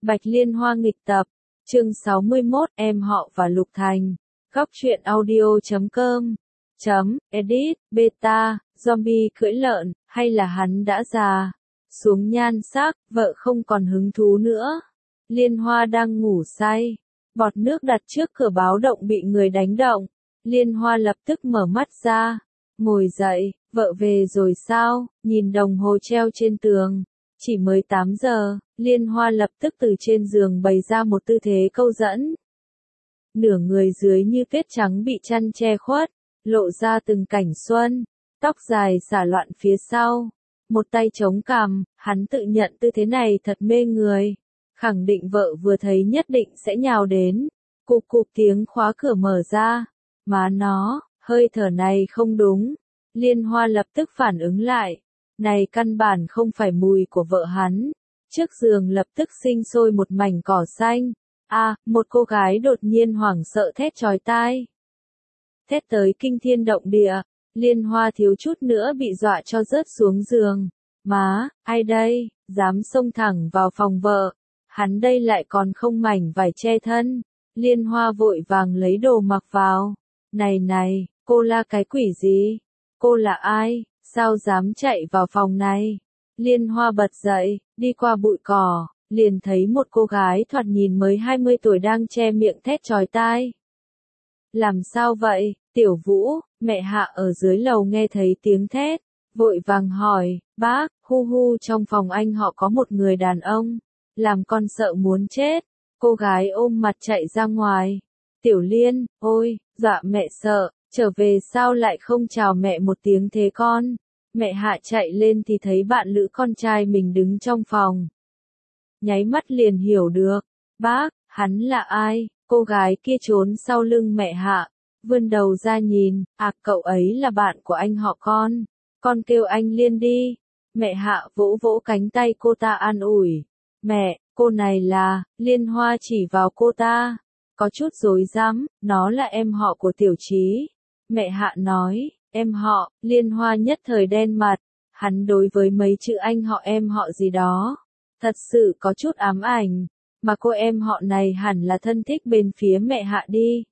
Bạch Liên Hoa nghịch tập, chương 61, em họ và Lục Thành. Góc truyện audio.com edit, beta, zombie cưỡi lợn, hay là hắn đã già, xuống nhan sắc, vợ không còn hứng thú nữa. Liên Hoa đang ngủ say, bọt nước đặt trước cửa báo động bị người đánh động. Liên Hoa lập tức mở mắt ra, ngồi dậy, vợ về rồi sao, nhìn đồng hồ treo trên tường. Chỉ mới 8 giờ, Liên Hoa lập tức từ trên giường bày ra một tư thế câu dẫn. Nửa người dưới như tuyết trắng bị chăn che khuất, lộ ra từng cảnh xuân, tóc dài xả loạn phía sau, một tay chống cằm, hắn tự nhận tư thế này thật mê người, khẳng định vợ vừa thấy nhất định sẽ nhào đến. Cụp cụp tiếng khóa cửa mở ra, má nó, hơi thở này không đúng. Liên Hoa lập tức phản ứng lại, này căn bản không phải mùi của vợ hắn. Trước giường lập tức sinh sôi một mảnh cỏ xanh. Một cô gái đột nhiên hoảng sợ thét chói tai. Thét tới kinh thiên động địa, Liên Hoa thiếu chút nữa bị dọa cho rớt xuống giường. Má, ai đây, dám xông thẳng vào phòng vợ, hắn đây lại còn không mảnh vải che thân. Liên Hoa vội vàng lấy đồ mặc vào. Này, cô là cái quỷ gì? Cô là ai, sao dám chạy vào phòng này? Liên Hoa bật dậy, đi qua bụi cỏ, liền thấy một cô gái thoạt nhìn mới 20 tuổi đang che miệng thét chói tai. Làm sao vậy, Tiểu Vũ? Mẹ Hạ ở dưới lầu nghe thấy tiếng thét, vội vàng hỏi, bác, hu trong phòng anh họ có một người đàn ông, làm con sợ muốn chết. Cô gái ôm mặt chạy ra ngoài. Tiểu Liên, ôi, dọa mẹ sợ, trở về sao lại không chào mẹ một tiếng thế con? Mẹ Hạ chạy lên thì thấy bạn lữ con trai mình đứng trong phòng. Nháy mắt liền hiểu được, bác, hắn là ai? Cô gái kia trốn sau lưng mẹ Hạ, vươn đầu ra nhìn, cậu ấy là bạn của anh họ con kêu anh Liên đi. Mẹ Hạ vỗ vỗ cánh tay cô ta an ủi, mẹ, cô này là, Liên Hoa chỉ vào cô ta, có chút rối rắm, nó là em họ của Tiểu Chí. Mẹ Hạ nói, em họ, Liên Hoa nhất thời đen mặt, hắn đối với mấy chữ anh họ em họ gì đó, thật sự có chút ám ảnh, mà cô em họ này hẳn là thân thích bên phía mẹ Hạ đi.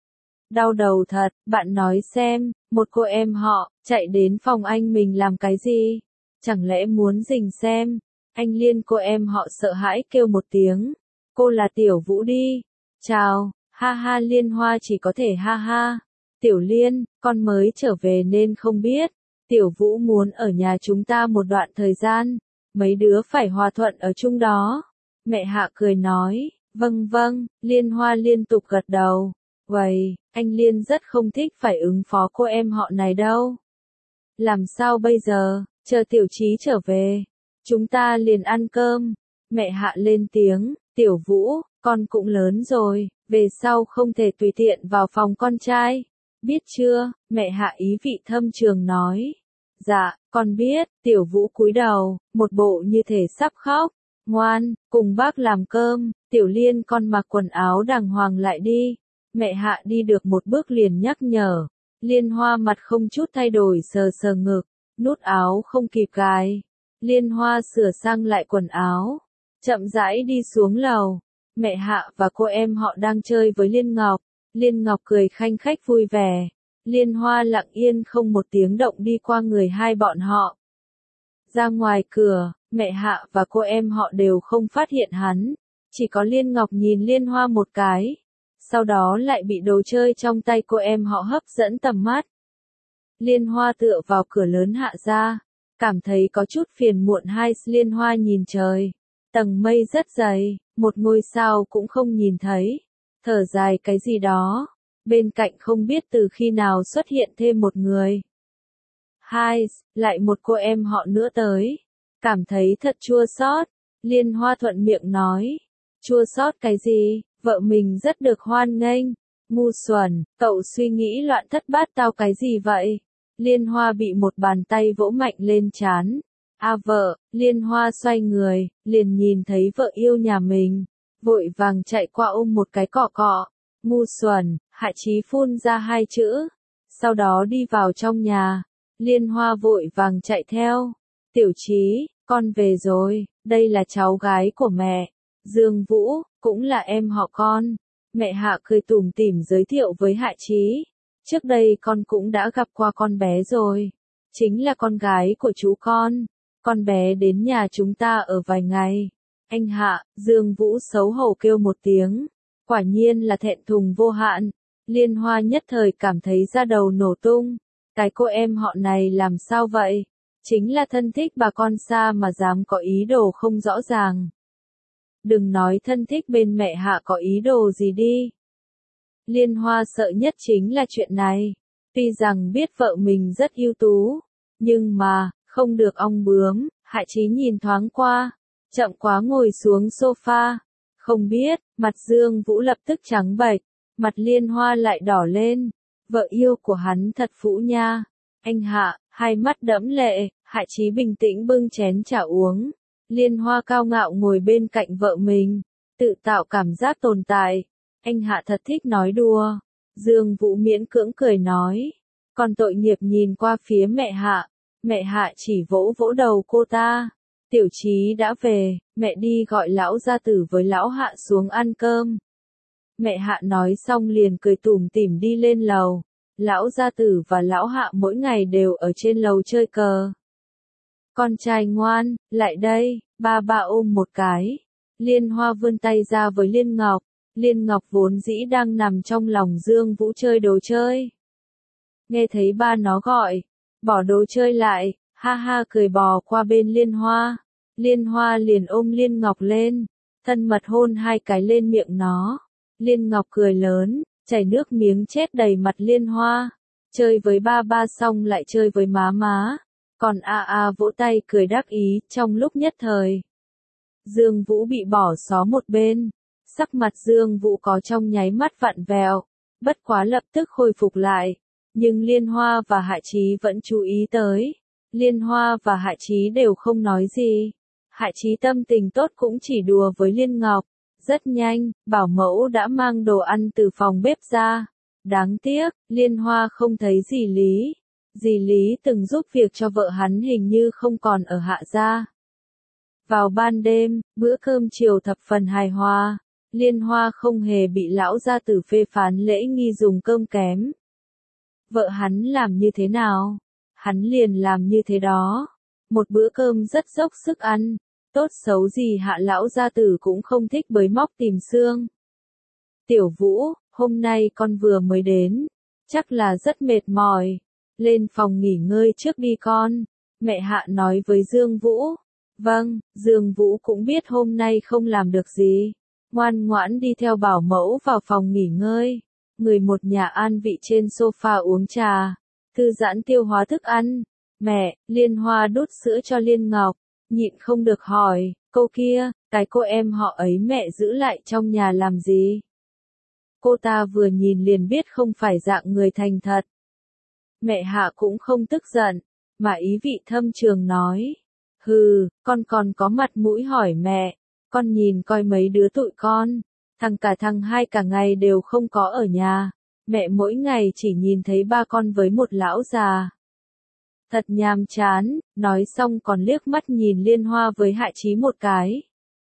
Đau đầu thật, bạn nói xem, một cô em họ, chạy đến phòng anh mình làm cái gì? Chẳng lẽ muốn rình xem? Anh Liên cô em họ sợ hãi kêu một tiếng, cô là Tiểu Vũ đi. Chào, ha Liên Hoa chỉ có thể ha. Tiểu Liên, con mới trở về nên không biết. Tiểu Vũ muốn ở nhà chúng ta một đoạn thời gian, mấy đứa phải hòa thuận ở chung đó. Mẹ Hạ cười nói, vâng, Liên Hoa liên tục gật đầu. Vậy, anh Liên rất không thích phải ứng phó cô em họ này đâu. Làm sao bây giờ, chờ Tiểu Chí trở về, chúng ta liền ăn cơm. Mẹ Hạ lên tiếng, Tiểu Vũ, con cũng lớn rồi, về sau không thể tùy tiện vào phòng con trai. Biết chưa? Mẹ Hạ ý vị thâm trường nói. Dạ, con biết. Tiểu Vũ cúi đầu, một bộ như thể sắp khóc. Ngoan, cùng bác làm cơm. Tiểu Liên con mặc quần áo đàng hoàng lại đi. Mẹ Hạ đi được một bước liền nhắc nhở. Liên Hoa mặt không chút thay đổi sờ ngực, nút áo không kịp gài. Liên Hoa sửa sang lại quần áo, chậm rãi đi xuống lầu. Mẹ Hạ và cô em họ đang chơi với Liên Ngọc. Liên Ngọc cười khanh khách vui vẻ. Liên Hoa lặng yên không một tiếng động đi qua người hai bọn họ. Ra ngoài cửa, mẹ Hạ và cô em họ đều không phát hiện hắn. Chỉ có Liên Ngọc nhìn Liên Hoa một cái. Sau đó lại bị đồ chơi trong tay cô em họ hấp dẫn tầm mắt. Liên Hoa tựa vào cửa lớn hạ ra, cảm thấy có chút phiền muộn. Liên Hoa nhìn trời, tầng mây rất dày, một ngôi sao cũng không nhìn thấy, thở dài cái gì đó, bên cạnh không biết từ khi nào xuất hiện thêm một người. Lại một cô em họ nữa tới, cảm thấy thật chua xót. Liên Hoa thuận miệng nói, chua xót cái gì, vợ mình rất được hoan nghênh. Ngu xuẩn, cậu suy nghĩ loạn thất bát tao cái gì vậy? Liên Hoa bị một bàn tay vỗ mạnh lên trán. Vợ, Liên Hoa xoay người, liền nhìn thấy vợ yêu nhà mình, vội vàng chạy qua ôm một cái cọ. Ngu xuẩn, Hạ Chí phun ra hai chữ, sau đó đi vào trong nhà. Liên Hoa vội vàng chạy theo. Tiểu Chí, con về rồi, đây là cháu gái của mẹ. Dương Vũ, cũng là em họ con. Mẹ Hạ cười tủm tỉm giới thiệu với Hạ Chí. Trước đây con cũng đã gặp qua con bé rồi. Chính là con gái của chú con. Con bé đến nhà chúng ta ở vài ngày. Anh Hạ, Dương Vũ xấu hổ kêu một tiếng. Quả nhiên là thẹn thùng vô hạn. Liên Hoa nhất thời cảm thấy da đầu nổ tung. Cái cô em họ này làm sao vậy? Chính là thân thích bà con xa mà dám có ý đồ không rõ ràng. Đừng nói thân thích bên mẹ Hạ có ý đồ gì đi. Liên Hoa sợ nhất chính là chuyện này. Tuy rằng biết vợ mình rất ưu tú, nhưng mà, không được ong bướm. Hạ Chí nhìn thoáng qua, chậm quá ngồi xuống sofa. Không biết, mặt Dương Vũ lập tức trắng bệch, mặt Liên Hoa lại đỏ lên. Vợ yêu của hắn thật phũ nha. Anh Hạ, hai mắt đẫm lệ, Hạ Chí bình tĩnh bưng chén trà uống. Liên Hoa cao ngạo ngồi bên cạnh vợ mình, tự tạo cảm giác tồn tại. Anh Hạ thật thích nói đùa. Dương Vũ miễn cưỡng cười nói. Còn tội nghiệp nhìn qua phía mẹ Hạ. Mẹ Hạ chỉ vỗ vỗ đầu cô ta. Tiểu Chí đã về, mẹ đi gọi lão gia tử với lão Hạ xuống ăn cơm. Mẹ Hạ nói xong liền cười tủm tỉm đi lên lầu. Lão gia tử và lão Hạ mỗi ngày đều ở trên lầu chơi cờ. Con trai ngoan, lại đây, ba ôm một cái. Liên Hoa vươn tay ra với Liên Ngọc. Liên Ngọc vốn dĩ đang nằm trong lòng Dương Vũ chơi đồ chơi. Nghe thấy ba nó gọi, bỏ đồ chơi lại, ha ha cười bò qua bên Liên Hoa. Liên Hoa liền ôm Liên Ngọc lên, thân mật hôn hai cái lên miệng nó. Liên Ngọc cười lớn, chảy nước miếng chết đầy mặt Liên Hoa. Chơi với ba xong lại chơi với má. Còn vỗ tay cười đắc ý trong lúc nhất thời. Dương Vũ bị bỏ xó một bên. Sắc mặt Dương Vũ có trong nháy mắt vặn vẹo, bất quá lập tức khôi phục lại. Nhưng Liên Hoa và Hạ Chí vẫn chú ý tới. Liên Hoa và Hạ Chí đều không nói gì. Hạ Chí tâm tình tốt cũng chỉ đùa với Liên Ngọc. Rất nhanh, bảo mẫu đã mang đồ ăn từ phòng bếp ra. Đáng tiếc, Liên Hoa không thấy dì Lý. Dì Lý từng giúp việc cho vợ hắn hình như không còn ở Hạ gia. Vào ban đêm, bữa cơm chiều thập phần hài hòa. Liên Hoa không hề bị lão gia tử phê phán lễ nghi dùng cơm kém. Vợ hắn làm như thế nào? Hắn liền làm như thế đó. Một bữa cơm rất dốc sức ăn. Tốt xấu gì Hạ lão gia tử cũng không thích bới móc tìm xương. Tiểu Vũ, hôm nay con vừa mới đến. Chắc là rất mệt mỏi. Lên phòng nghỉ ngơi trước đi con. Mẹ Hạ nói với Dương Vũ. Vâng, Dương Vũ cũng biết hôm nay không làm được gì. Ngoan ngoãn đi theo bảo mẫu vào phòng nghỉ ngơi. Người một nhà an vị trên sofa uống trà. Thư giãn tiêu hóa thức ăn. Mẹ, Liên Hoa đút sữa cho Liên Ngọc. Nhịn không được hỏi, cô kia, cái cô em họ ấy mẹ giữ lại trong nhà làm gì? Cô ta vừa nhìn liền biết không phải dạng người thành thật. Mẹ Hạ cũng không tức giận, mà ý vị thâm trường nói. Hừ, con còn có mặt mũi hỏi mẹ, con nhìn coi mấy đứa tụi con, thằng hai cả ngày đều không có ở nhà, mẹ mỗi ngày chỉ nhìn thấy ba con với một lão già. Thật nhàm chán, nói xong còn liếc mắt nhìn Liên Hoa với Hạ Chí một cái.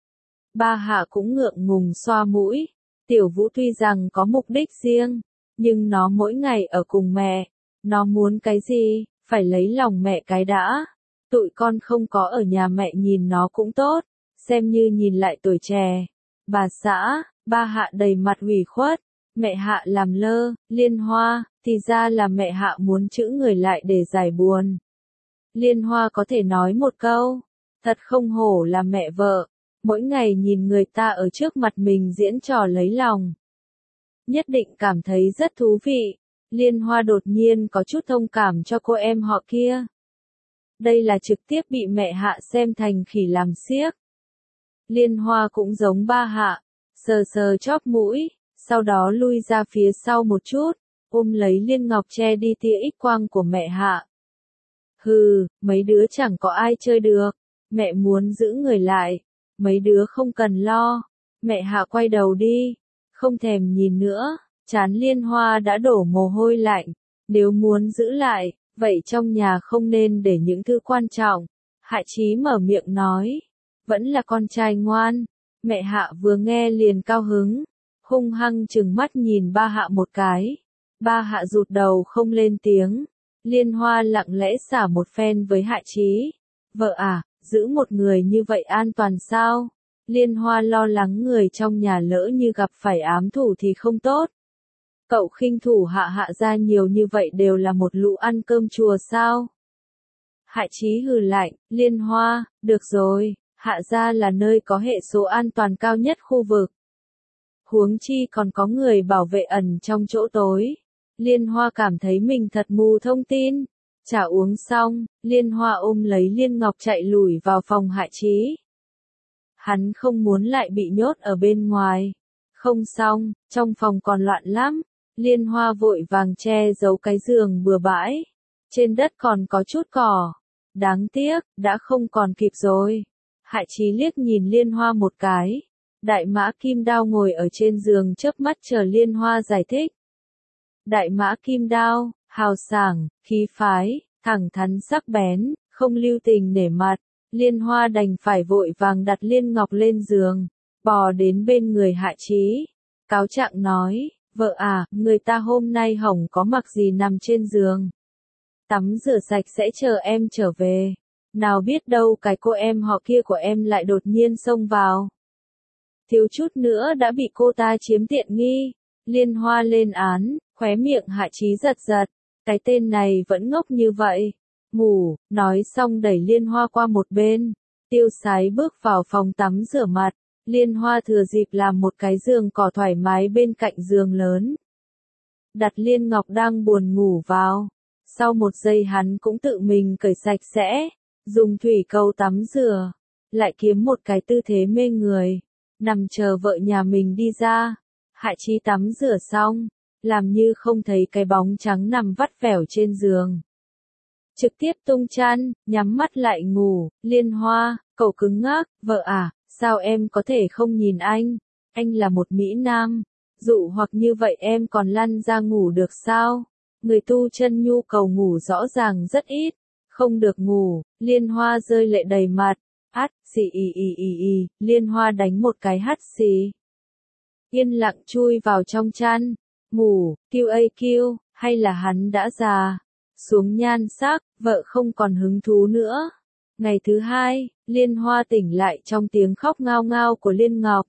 Ba Hạ cũng ngượng ngùng xoa mũi, Tiểu Vũ tuy rằng có mục đích riêng, nhưng nó mỗi ngày ở cùng mẹ, nó muốn cái gì, phải lấy lòng mẹ cái đã. Tụi con không có ở nhà mẹ nhìn nó cũng tốt, xem như nhìn lại tuổi trẻ. Bà xã, ba Hạ đầy mặt ủy khuất, mẹ Hạ làm lơ, Liên Hoa, thì ra là mẹ Hạ muốn trữ người lại để giải buồn. Liên Hoa có thể nói một câu, thật không hổ là mẹ vợ, mỗi ngày nhìn người ta ở trước mặt mình diễn trò lấy lòng. Nhất định cảm thấy rất thú vị, Liên Hoa đột nhiên có chút thông cảm cho cô em họ kia. Đây là trực tiếp bị mẹ Hạ xem thành khỉ làm xiếc. Liên Hoa cũng giống ba Hạ, sờ sờ chóp mũi, sau đó lui ra phía sau một chút, ôm lấy Liên Ngọc che đi tia X quang của mẹ Hạ. Hừ, mấy đứa chẳng có ai chơi được, mẹ muốn giữ người lại, mấy đứa không cần lo. Mẹ Hạ quay đầu đi, không thèm nhìn nữa, trán Liên Hoa đã đổ mồ hôi lạnh, nếu muốn giữ lại, vậy trong nhà không nên để những thứ quan trọng. Hạ Chí mở miệng nói, vẫn là con trai ngoan, Mẹ Hạ vừa nghe liền cao hứng, hung hăng trừng mắt nhìn ba Hạ một cái. Ba Hạ rụt đầu không lên tiếng. Liên Hoa lặng lẽ xả một phen với Hạ Chí. Vợ à, giữ một người như vậy an toàn sao? Liên Hoa lo lắng người trong nhà lỡ như gặp phải ám thủ thì không tốt. Cậu khinh thủ Hạ gia nhiều như vậy đều là một lũ ăn cơm chùa sao? Hạ Chí hừ lạnh, Liên Hoa, được rồi, Hạ gia là nơi có hệ số an toàn cao nhất khu vực. Huống chi còn có người bảo vệ ẩn trong chỗ tối. Liên Hoa cảm thấy mình thật mù thông tin. Trà uống xong, Liên Hoa ôm lấy Liên Ngọc chạy lủi vào phòng Hạ Chí. Hắn không muốn lại bị nhốt ở bên ngoài. Không xong, trong phòng còn loạn lắm. Liên Hoa vội vàng che giấu cái giường bừa bãi. Trên đất còn có chút cỏ. Đáng tiếc, đã không còn kịp rồi. Hạ Chí liếc nhìn Liên Hoa một cái. Đại mã kim đao ngồi ở trên giường chớp mắt chờ Liên Hoa giải thích. Đại mã kim đao, hào sảng, khí phái, thẳng thắn sắc bén, không lưu tình nể mặt. Liên Hoa đành phải vội vàng đặt Liên Ngọc lên giường, bò đến bên người Hạ Chí. Cáo trạng nói, vợ à, người ta hôm nay hỏng có mặc gì nằm trên giường. Tắm rửa sạch sẽ chờ em trở về. Nào biết đâu cái cô em họ kia của em lại đột nhiên xông vào. Thiếu chút nữa đã bị cô ta chiếm tiện nghi. Liên Hoa lên án, khóe miệng Hạ Chí giật giật. Cái tên này vẫn ngốc như vậy. Ngủ, nói xong đẩy Liên Hoa qua một bên. Tiêu Sái bước vào phòng tắm rửa mặt. Liên Hoa thừa dịp làm một cái giường cỏ thoải mái bên cạnh giường lớn. Đặt Liên Ngọc đang buồn ngủ vào. Sau một giây hắn cũng tự mình cởi sạch sẽ. Dùng thủy cầu tắm rửa. Lại kiếm một cái tư thế mê người. Nằm chờ vợ nhà mình đi ra. Hạ Chí tắm rửa xong. Làm như không thấy cái bóng trắng nằm vắt vẻo trên giường. Trực tiếp tung chăn, nhắm mắt lại ngủ. Liên Hoa, cậu cứng ngắc, vợ à, sao em có thể không nhìn anh? Anh là một Mỹ Nam. Dụ hoặc như vậy em còn lăn ra ngủ được sao? Người tu chân nhu cầu ngủ rõ ràng rất ít. Không được ngủ, Liên Hoa rơi lệ đầy mặt. Át, xì y, Liên Hoa đánh một cái hắt xì. Yên lặng chui vào trong chăn. Ngủ, QAQ, hay là hắn đã già? Xuống nhan sắc, vợ không còn hứng thú nữa. Ngày thứ hai, Liên Hoa tỉnh lại trong tiếng khóc ngao ngao của Liên Ngọc.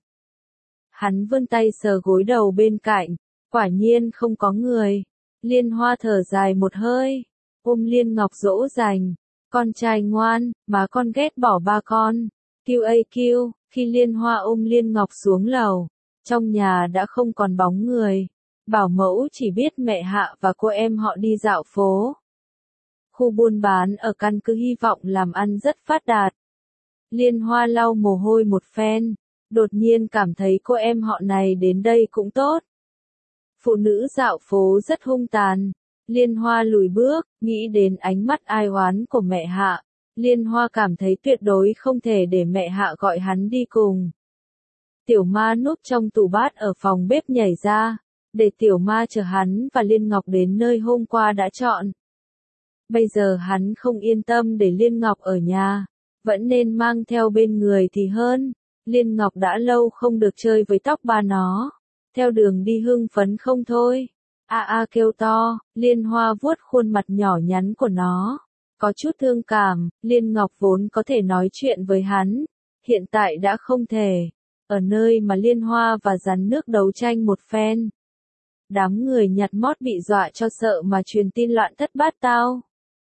Hắn vươn tay sờ gối đầu bên cạnh, quả nhiên không có người. Liên Hoa thở dài một hơi, ôm Liên Ngọc dỗ dành. Con trai ngoan, má con ghét bỏ ba con. QAQ, khi Liên Hoa ôm Liên Ngọc xuống lầu, trong nhà đã không còn bóng người. Bảo mẫu chỉ biết mẹ Hạ và cô em họ đi dạo phố. Khu buôn bán ở căn cứ Hy vọng làm ăn rất phát đạt. Liên Hoa lau mồ hôi một phen, đột nhiên cảm thấy cô em họ này đến đây cũng tốt. Phụ nữ dạo phố rất hung tàn. Liên Hoa lùi bước, nghĩ đến ánh mắt ai oán của mẹ Hạ. Liên Hoa cảm thấy tuyệt đối không thể để mẹ Hạ gọi hắn đi cùng. Tiểu Ma núp trong tủ bát ở phòng bếp nhảy ra, để Tiểu Ma chờ hắn và Liên Ngọc đến nơi hôm qua đã chọn. Bây giờ hắn không yên tâm để Liên Ngọc ở nhà, vẫn nên mang theo bên người thì hơn. Liên Ngọc đã lâu không được chơi với tóc ba nó, theo đường đi hưng phấn không thôi. Kêu to, Liên Hoa vuốt khuôn mặt nhỏ nhắn của nó, có chút thương cảm. Liên Ngọc vốn có thể nói chuyện với hắn, hiện tại đã không thể. Ở nơi mà Liên Hoa và rắn nước đấu tranh một phen, đám người nhặt mót bị dọa cho sợ mà truyền tin loạn thất bát tao.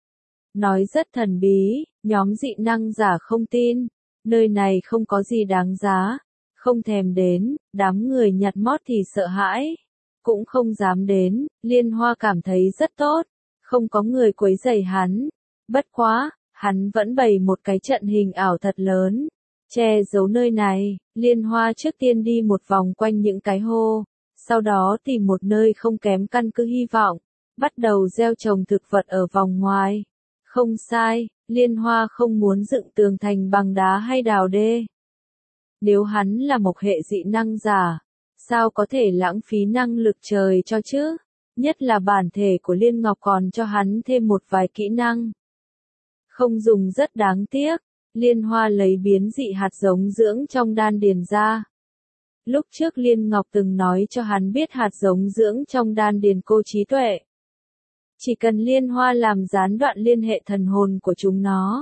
Nói rất thần bí, nhóm dị năng giả không tin, nơi này không có gì đáng giá, không thèm đến. Đám người nhặt mót thì sợ hãi, cũng không dám đến. Liên Hoa cảm thấy rất tốt, không có người quấy rầy hắn. Bất quá, hắn vẫn bày một cái trận hình ảo thật lớn, che giấu nơi này. Liên Hoa trước tiên đi một vòng quanh những cái hô, sau đó tìm một nơi không kém căn cứ Hy vọng, bắt đầu gieo trồng thực vật ở vòng ngoài. Không sai, Liên Hoa không muốn dựng tường thành bằng đá hay đào đê. Nếu hắn là một hệ dị năng giả, sao có thể lãng phí năng lực trời cho chứ? Nhất là bản thể của Liên Ngọc còn cho hắn thêm một vài kỹ năng. Không dùng rất đáng tiếc. Liên Hoa lấy biến dị hạt giống dưỡng trong đan điền ra. Lúc trước Liên Ngọc từng nói cho hắn biết hạt giống dưỡng trong đan điền cô trí tuệ. Chỉ cần Liên Hoa làm gián đoạn liên hệ thần hồn của chúng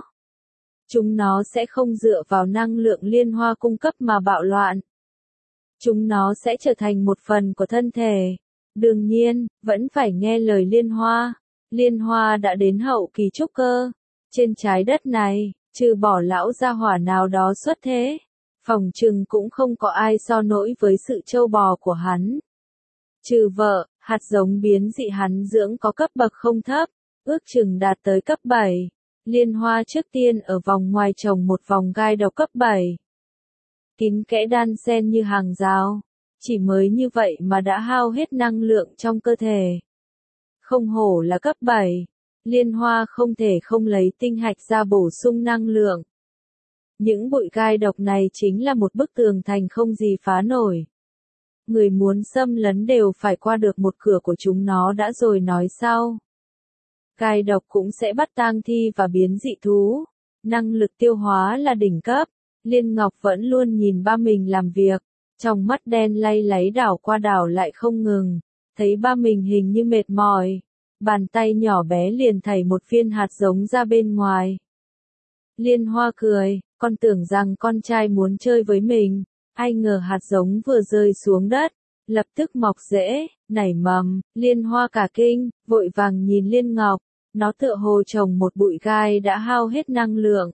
nó sẽ không dựa vào năng lượng Liên Hoa cung cấp mà bạo loạn. Chúng nó sẽ trở thành một phần của thân thể. Đương nhiên, vẫn phải nghe lời Liên Hoa. Liên Hoa đã đến hậu kỳ trúc cơ. Trên trái đất này, trừ bỏ lão gia hỏa nào đó xuất thế, phỏng chừng cũng không có ai so nổi với sự trâu bò của hắn. Trừ vợ, hạt giống biến dị hắn dưỡng có cấp bậc không thấp, ước chừng đạt tới cấp 7. Liên Hoa trước tiên ở vòng ngoài trồng một vòng gai độc cấp 7. Kín kẽ đan xen như hàng rào. Chỉ mới như vậy mà đã hao hết năng lượng trong cơ thể. Không hổ là cấp 7. Liên Hoa không thể không lấy tinh hạch ra bổ sung năng lượng. Những bụi gai độc này chính là một bức tường thành không gì phá nổi. Người muốn xâm lấn đều phải qua được một cửa của chúng nó đã rồi nói sau. Gai độc cũng sẽ bắt tang thi và biến dị thú. Năng lực tiêu hóa là đỉnh cấp. Liên Ngọc vẫn luôn nhìn ba mình làm việc. Trong mắt đen lay láy đảo qua đảo lại không ngừng. Thấy ba mình hình như mệt mỏi. Bàn tay nhỏ bé liền thảy một viên hạt giống ra bên ngoài. Liên Hoa cười, con tưởng rằng con trai muốn chơi với mình. Ai ngờ hạt giống vừa rơi xuống đất, lập tức mọc rễ, nảy mầm. Liên Hoa cả kinh, vội vàng nhìn Liên Ngọc. Nó tựa hồ trồng một bụi gai đã hao hết năng lượng.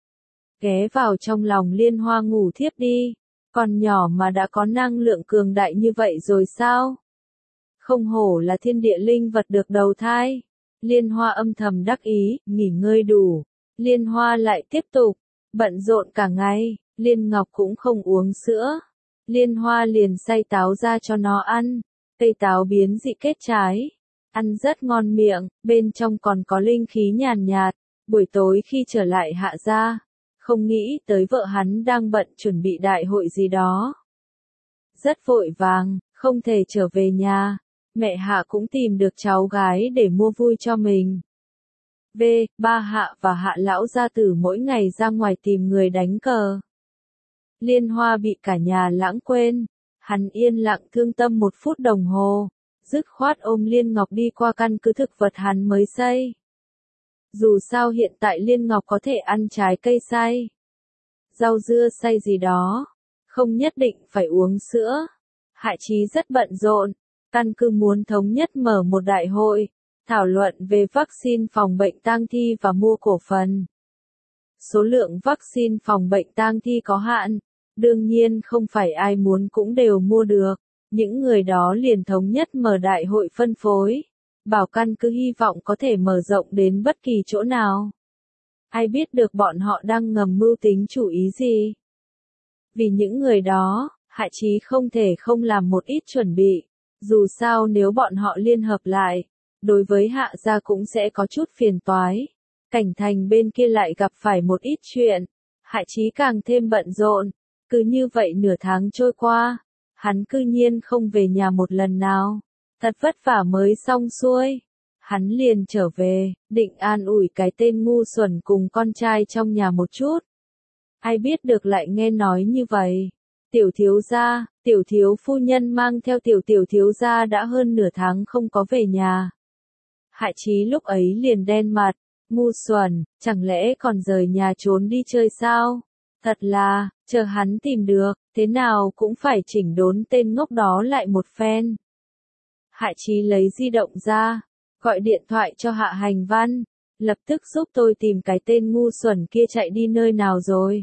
Ghé vào trong lòng Liên Hoa ngủ thiếp đi. Còn nhỏ mà đã có năng lượng cường đại như vậy rồi sao? Không hổ là thiên địa linh vật được đầu thai. Liên Hoa âm thầm đắc ý, nghỉ ngơi đủ. Liên Hoa lại tiếp tục, bận rộn cả ngày. Liên Ngọc cũng không uống sữa. Liên Hoa liền xay táo ra cho nó ăn. Cây táo biến dị kết trái. Ăn rất ngon miệng, bên trong còn có linh khí nhàn nhạt. Buổi tối khi trở lại Hạ gia, không nghĩ tới vợ hắn đang bận chuẩn bị đại hội gì đó. Rất vội vàng, không thể trở về nhà. Mẹ Hạ cũng tìm được cháu gái để mua vui cho mình. Ba Hạ và Hạ lão gia tử mỗi ngày ra ngoài tìm người đánh cờ. Liên Hoa bị cả nhà lãng quên. Hắn yên lặng thương tâm 1 phút đồng hồ. Dứt khoát ôm Liên Ngọc đi qua căn cứ thực vật hắn mới xây. Dù sao hiện tại Liên Ngọc có thể ăn trái cây xay, rau dưa xay gì đó, không nhất định phải uống sữa. Hạ Chí rất bận rộn, căn cứ muốn thống nhất mở một đại hội, thảo luận về vaccine phòng bệnh tang thi và mua cổ phần. Số lượng vaccine phòng bệnh tang thi có hạn, đương nhiên không phải ai muốn cũng đều mua được. Những người đó liền thống nhất mở đại hội phân phối. Bảo căn cứ hy vọng có thể mở rộng đến bất kỳ chỗ nào. Ai biết được bọn họ đang ngầm mưu tính chủ ý gì. Vì những người đó, Hạ Chí không thể không làm một ít chuẩn bị. Dù sao nếu bọn họ liên hợp lại, đối với Hạ gia cũng sẽ có chút phiền toái. Cảnh Thành bên kia lại gặp phải một ít chuyện. Hạ Chí càng thêm bận rộn. Cứ như vậy nửa tháng trôi qua, hắn cư nhiên không về nhà một lần nào. Thật vất vả mới xong xuôi. Hắn liền trở về, định an ủi cái tên ngu xuẩn cùng con trai trong nhà một chút. Ai biết được lại nghe nói như vậy. Tiểu thiếu gia, tiểu thiếu phu nhân mang theo tiểu thiếu gia đã hơn nửa tháng không có về nhà. Hạ Chí lúc ấy liền đen mặt, ngu xuẩn, chẳng lẽ còn rời nhà trốn đi chơi sao? Thật là, chờ hắn tìm được, thế nào cũng phải chỉnh đốn tên ngốc đó lại một phen. Hạ Chí lấy di động ra, gọi điện thoại cho Hạ Hành Văn, lập tức giúp tôi tìm cái tên ngu xuẩn kia chạy đi nơi nào rồi.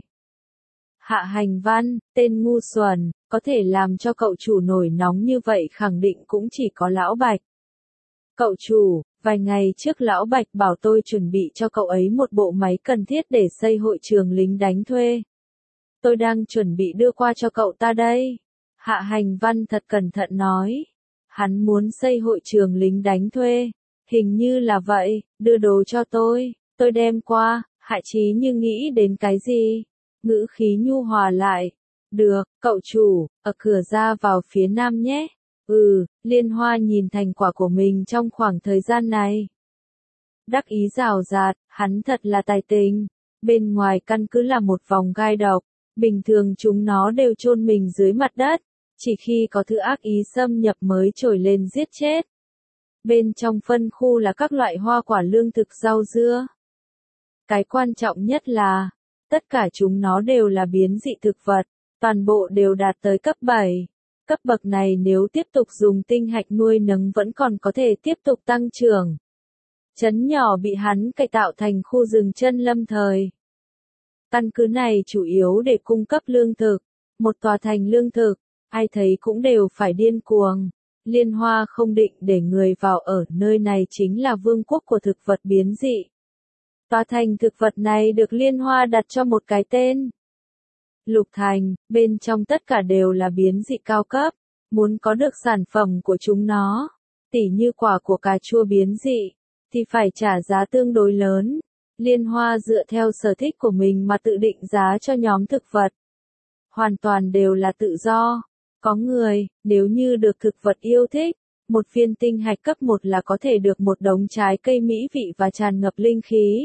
Hạ Hành Văn, tên ngu xuẩn, có thể làm cho cậu chủ nổi nóng như vậy khẳng định cũng chỉ có Lão Bạch. Cậu chủ, vài ngày trước Lão Bạch bảo tôi chuẩn bị cho cậu ấy một bộ máy cần thiết để xây hội trường lính đánh thuê. Tôi đang chuẩn bị đưa qua cho cậu ta đây. Hạ Hành Văn thật cẩn thận nói. Hắn muốn xây hội trường lính đánh thuê. Hình như là vậy, đưa đồ cho tôi đem qua. Hạ Chí như nghĩ đến cái gì? Ngữ khí nhu hòa lại. Được, cậu chủ, ở cửa ra vào phía nam nhé. Liên Hoa nhìn thành quả của mình trong khoảng thời gian này. Đắc ý rào rạt, hắn thật là tài tình. Bên ngoài căn cứ là một vòng gai độc, bình thường chúng nó đều chôn mình dưới mặt đất, chỉ khi có thứ ác ý xâm nhập mới trồi lên giết chết. Bên trong phân khu là các loại hoa quả lương thực rau dưa. Cái quan trọng nhất là, tất cả chúng nó đều là biến dị thực vật, toàn bộ đều đạt tới cấp 7. Cấp bậc này nếu tiếp tục dùng tinh hạch nuôi nấng vẫn còn có thể tiếp tục tăng trưởng. Trấn nhỏ bị hắn cải tạo thành khu rừng chân lâm thời. Căn cứ này chủ yếu để cung cấp lương thực, một tòa thành lương thực, ai thấy cũng đều phải điên cuồng. Liên Hoa không định để người vào ở nơi này chính là vương quốc của thực vật biến dị. Tòa thành thực vật này được Liên Hoa đặt cho một cái tên. Lục Thành, bên trong tất cả đều là biến dị cao cấp, muốn có được sản phẩm của chúng nó, tỉ như quả của cà chua biến dị, thì phải trả giá tương đối lớn. Liên Hoa dựa theo sở thích của mình mà tự định giá cho nhóm thực vật. Hoàn toàn đều là tự do. Có người, nếu như được thực vật yêu thích, một viên tinh hạch cấp 1 là có thể được một đống trái cây mỹ vị và tràn ngập linh khí.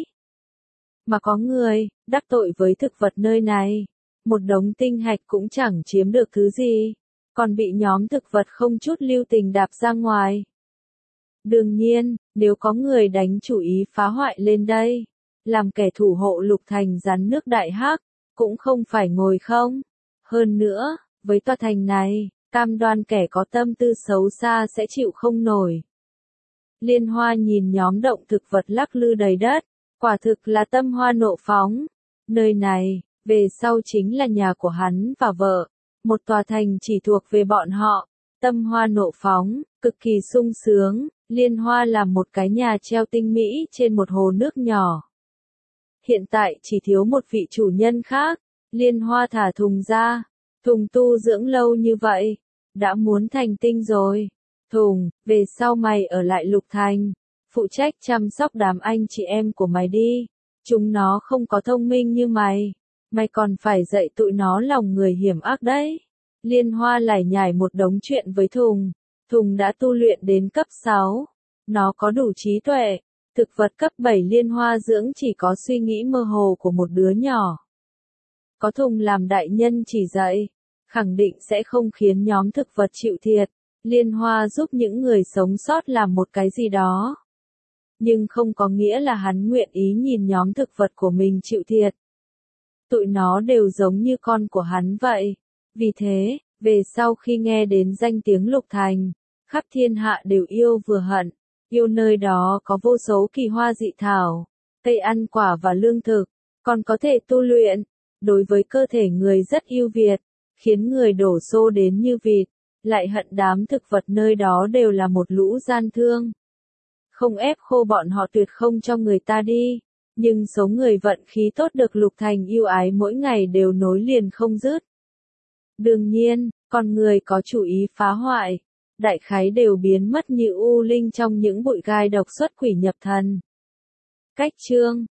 Mà có người, đắc tội với thực vật nơi này, một đống tinh hạch cũng chẳng chiếm được thứ gì, còn bị nhóm thực vật không chút lưu tình đạp ra ngoài. Đương nhiên, nếu có người đánh chủ ý phá hoại lên đây, làm kẻ thủ hộ Lục Thành rắn nước đại hắc, cũng không phải ngồi không. Hơn nữa, với tòa thành này, cam đoan kẻ có tâm tư xấu xa sẽ chịu không nổi. Liên Hoa nhìn nhóm động thực vật lắc lư đầy đất, quả thực là tâm hoa nộ phóng. Nơi này, về sau chính là nhà của hắn và vợ, một tòa thành chỉ thuộc về bọn họ. Tâm hoa nộ phóng, cực kỳ sung sướng, Liên Hoa làm một cái nhà treo tinh mỹ trên một hồ nước nhỏ. Hiện tại chỉ thiếu một vị chủ nhân khác, Liên Hoa thả Thùng ra. Thùng tu dưỡng lâu như vậy, đã muốn thành tinh rồi. Thùng, về sau mày ở lại Lục Thành, phụ trách chăm sóc đám anh chị em của mày đi. Chúng nó không có thông minh như mày, mày còn phải dạy tụi nó lòng người hiểm ác đấy. Liên Hoa lải nhải một đống chuyện với Thùng. Thùng đã tu luyện đến cấp 6. Nó có đủ trí tuệ. Thực vật cấp 7 Liên Hoa dưỡng chỉ có suy nghĩ mơ hồ của một đứa nhỏ. Có Thùng làm đại nhân chỉ dạy, khẳng định sẽ không khiến nhóm thực vật chịu thiệt. Liên Hoa giúp những người sống sót làm một cái gì đó. Nhưng không có nghĩa là hắn nguyện ý nhìn nhóm thực vật của mình chịu thiệt. Tụi nó đều giống như con của hắn vậy. Vì thế, về sau khi nghe đến danh tiếng Lục Thành, khắp thiên hạ đều yêu vừa hận. Yêu nơi đó có vô số kỳ hoa dị thảo, cây ăn quả và lương thực, còn có thể tu luyện. Đối với cơ thể người rất ưu việt, khiến người đổ xô đến như vịt, lại hận đám thực vật nơi đó đều là một lũ gian thương. Không ép khô bọn họ tuyệt không cho người ta đi, nhưng số người vận khí tốt được Lục Thành yêu ái mỗi ngày đều nối liền không dứt. Đương nhiên, con người có chủ ý phá hoại, đại khái đều biến mất như u linh trong những bụi gai độc xuất quỷ nhập thần. Cách chương